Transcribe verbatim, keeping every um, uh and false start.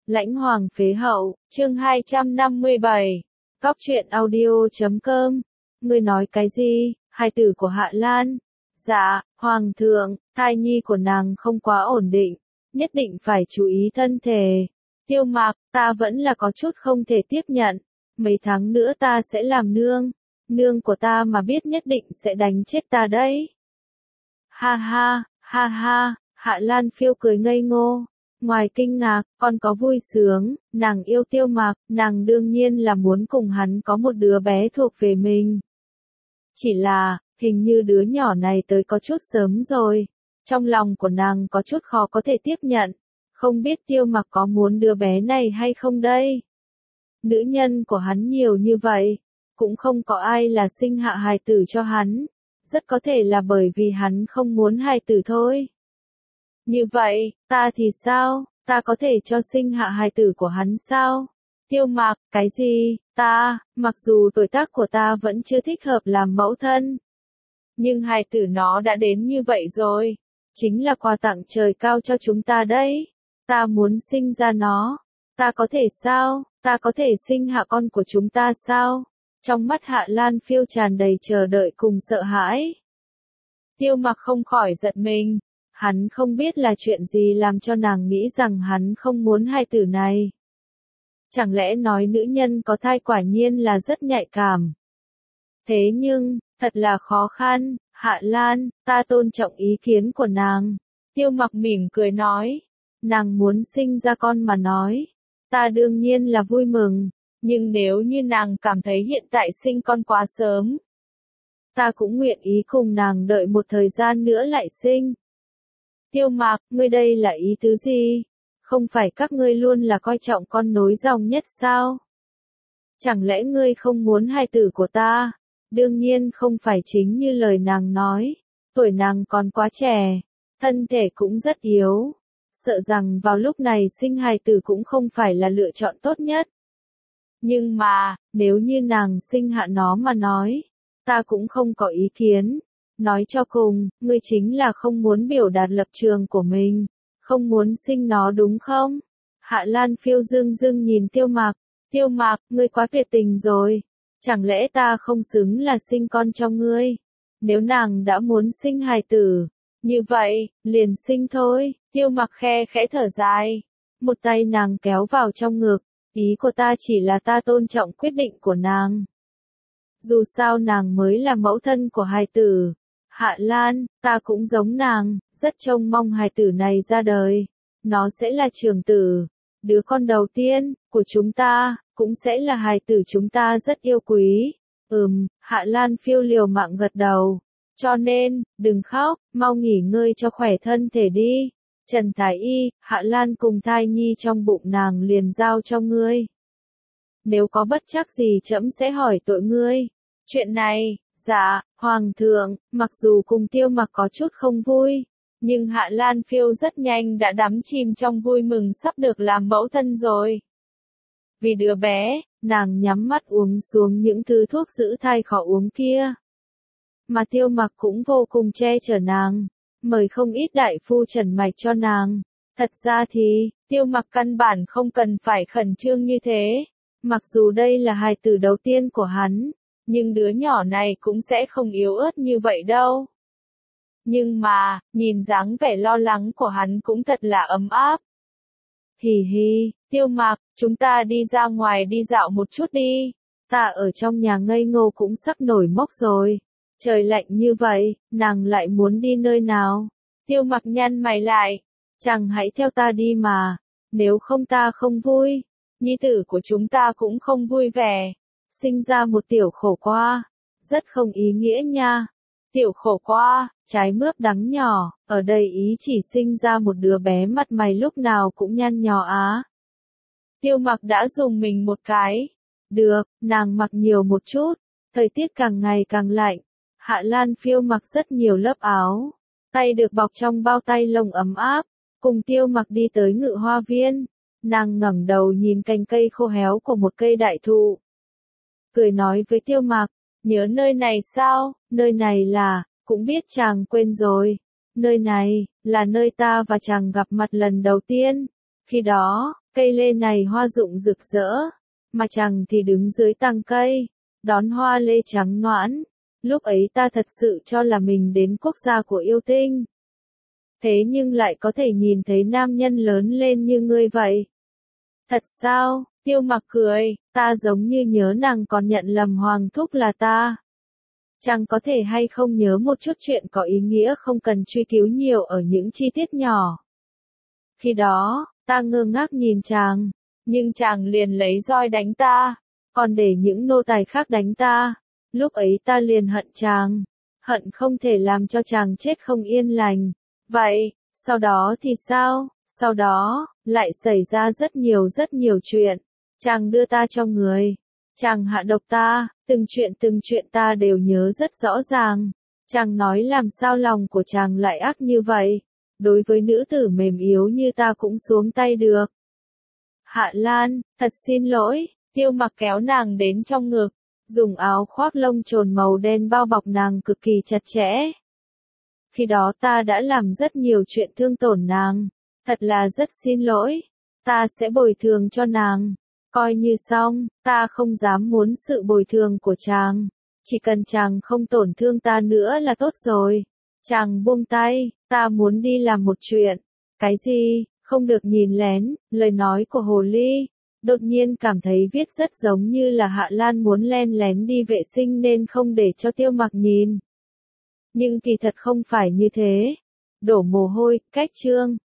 Lãnh Hoàng phế hậu, chương hai trăm năm mươi bảy. Cóc truyện audio chấm com. Ngươi nói cái gì? Hài tử của Hạ Lan? Dạ, Hoàng thượng, thai nhi của nàng không quá ổn định, nhất định phải chú ý thân thể. Tiêu Mạc, ta vẫn là có chút không thể tiếp nhận. Mấy tháng nữa ta sẽ làm nương. Nương của ta mà biết nhất định sẽ đánh chết ta đấy. Ha ha, ha ha, Hạ Lan Phiêu cười ngây ngô. Ngoài kinh ngạc, còn có vui sướng, nàng yêu Tiêu Mạc, nàng đương nhiên là muốn cùng hắn có một đứa bé thuộc về mình. Chỉ là, hình như đứa nhỏ này tới có chút sớm rồi. Trong lòng của nàng có chút khó có thể tiếp nhận. Không biết Tiêu Mạc có muốn đứa bé này hay không đây? Nữ nhân của hắn nhiều như vậy, cũng không có ai là sinh hạ hài tử cho hắn. Rất có thể là bởi vì hắn không muốn hài tử thôi. Như vậy, ta thì sao? Ta có thể cho sinh hạ hài tử của hắn sao? Tiêu Mạc, cái gì? Ta, mặc dù tuổi tác của ta vẫn chưa thích hợp làm mẫu thân. Nhưng hài tử nó đã đến như vậy rồi. Chính là quà tặng trời cao cho chúng ta đấy. Ta muốn sinh ra nó. Ta có thể sao? Ta có thể sinh hạ con của chúng ta sao? Trong mắt Hạ Lan Phiêu tràn đầy chờ đợi cùng sợ hãi. Tiêu Mạc không khỏi giật mình. Hắn không biết là chuyện gì làm cho nàng nghĩ rằng hắn không muốn hài tử này. Chẳng lẽ nói nữ nhân có thai quả nhiên là rất nhạy cảm. Thế nhưng, thật là khó khăn, Hạ Lan, ta tôn trọng ý kiến của nàng. Tiêu Mạc mỉm cười nói. Nàng muốn sinh ra con mà nói. Ta đương nhiên là vui mừng. Nhưng nếu như nàng cảm thấy hiện tại sinh con quá sớm, ta cũng nguyện ý cùng nàng đợi một thời gian nữa lại sinh. Tiêu Mạc, ngươi đây là ý tứ gì? Không phải các ngươi luôn là coi trọng con nối dòng nhất sao? Chẳng lẽ ngươi không muốn hài tử của ta? Đương nhiên không phải chính như lời nàng nói. Tuổi nàng còn quá trẻ, thân thể cũng rất yếu. Sợ rằng vào lúc này sinh hài tử cũng không phải là lựa chọn tốt nhất. Nhưng mà, nếu như nàng sinh hạ nó mà nói, ta cũng không có ý kiến. Nói cho cùng, ngươi chính là không muốn biểu đạt lập trường của mình, không muốn sinh nó đúng không? Hạ Lan Phiêu dưng dưng nhìn Tiêu Mạc. Tiêu Mạc, ngươi quá tuyệt tình rồi. Chẳng lẽ ta không xứng là sinh con cho ngươi? Nếu nàng đã muốn sinh hài tử, như vậy, liền sinh thôi. Tiêu Mạc khe khẽ thở dài. Một tay nàng kéo vào trong ngực. Ý của ta chỉ là ta tôn trọng quyết định của nàng. Dù sao nàng mới là mẫu thân của hài tử. Hạ Lan, ta cũng giống nàng, rất trông mong hài tử này ra đời. Nó sẽ là trưởng tử. Đứa con đầu tiên, của chúng ta, cũng sẽ là hài tử chúng ta rất yêu quý. Ừm, Hạ Lan Phiêu liều mạng gật đầu. Cho nên, đừng khóc, mau nghỉ ngơi cho khỏe thân thể đi. Trần Thái Y, Hạ Lan cùng thai nhi trong bụng nàng liền giao cho ngươi. Nếu có bất trắc gì trẫm sẽ hỏi tội ngươi. Chuyện này, dạ, Hoàng thượng, mặc dù cùng Tiêu Mạc có chút không vui, nhưng Hạ Lan Phiêu rất nhanh đã đắm chìm trong vui mừng sắp được làm mẫu thân rồi. Vì đứa bé, nàng nhắm mắt uống xuống những thứ thuốc giữ thai khó uống kia. Mà Tiêu Mạc cũng vô cùng che chở nàng, mời không ít đại phu trần mạch cho nàng. Thật ra thì, Tiêu Mạc căn bản không cần phải khẩn trương như thế. Mặc dù đây là hài tử đầu tiên của hắn, nhưng đứa nhỏ này cũng sẽ không yếu ớt như vậy đâu. Nhưng mà, nhìn dáng vẻ lo lắng của hắn cũng thật là ấm áp. Hì hì, Tiêu Mạc, chúng ta đi ra ngoài đi dạo một chút đi. Ta ở trong nhà ngây ngô cũng sắp nổi mốc rồi. Trời lạnh như vậy, nàng lại muốn đi nơi nào? Tiêu Mạc nhăn mày lại. Chàng hãy theo ta đi mà. Nếu không ta không vui. Nhi tử của chúng ta cũng không vui vẻ. Sinh ra một tiểu khổ qua. Rất không ý nghĩa nha. Tiểu khổ qua, trái mướp đắng nhỏ. Ở đây ý chỉ sinh ra một đứa bé mặt mày lúc nào cũng nhăn nhò á. Tiêu Mạc đã dùng mình một cái. Được, nàng mặc nhiều một chút. Thời tiết càng ngày càng lạnh. Hạ Lan Phiêu mặc rất nhiều lớp áo. Tay được bọc trong bao tay lông ấm áp. Cùng Tiêu Mạc đi tới Ngự Hoa Viên. Nàng ngẩng đầu nhìn cành cây khô héo của một cây đại thụ. Cười nói với Tiêu Mạc. Nhớ nơi này sao? Nơi này là, cũng biết chàng quên rồi. Nơi này, là nơi ta và chàng gặp mặt lần đầu tiên. Khi đó, Cây lê này hoa rụng rực rỡ, mà chàng thì đứng dưới tàng cây, đón hoa lê trắng noãn. Lúc ấy ta thật sự cho là mình đến quốc gia của yêu tinh. Thế nhưng lại có thể nhìn thấy nam nhân lớn lên như ngươi vậy. Thật sao? Tiêu Mặc cười, ta giống như nhớ nàng còn nhận lầm Hoàng thúc là ta. Chàng có thể hay không nhớ một chút chuyện có ý nghĩa không cần truy cứu nhiều ở những chi tiết nhỏ. Khi đó, ta ngơ ngác nhìn chàng, nhưng chàng liền lấy roi đánh ta, còn để những nô tài khác đánh ta. Lúc ấy ta liền hận chàng, hận không thể làm cho chàng chết không yên lành. Vậy, sau đó thì sao? Sau đó, lại xảy ra rất nhiều rất nhiều chuyện. Chàng đưa ta cho người, chàng hạ độc ta, từng chuyện từng chuyện ta đều nhớ rất rõ ràng. Chàng nói làm sao lòng của chàng lại ác như vậy, đối với nữ tử mềm yếu như ta cũng xuống tay được. Hạ Lan, thật xin lỗi. Tiêu Mặc kéo nàng đến trong ngực, dùng áo khoác lông trồn màu đen bao bọc nàng cực kỳ chặt chẽ. Khi đó ta đã làm rất nhiều chuyện thương tổn nàng, thật là rất xin lỗi, ta sẽ bồi thường cho nàng. Coi như xong, ta không dám muốn sự bồi thường của chàng, chỉ cần chàng không tổn thương ta nữa là tốt rồi. Chàng buông tay, ta muốn đi làm một chuyện. Cái gì? Không được nhìn lén. Lời nói của hồ ly đột nhiên cảm thấy viết rất giống như là Hạ Lan muốn len lén đi vệ sinh nên không để cho Tiêu Mặc nhìn. Nhưng kỳ thật không phải như thế. Đổ mồ hôi, cách chương.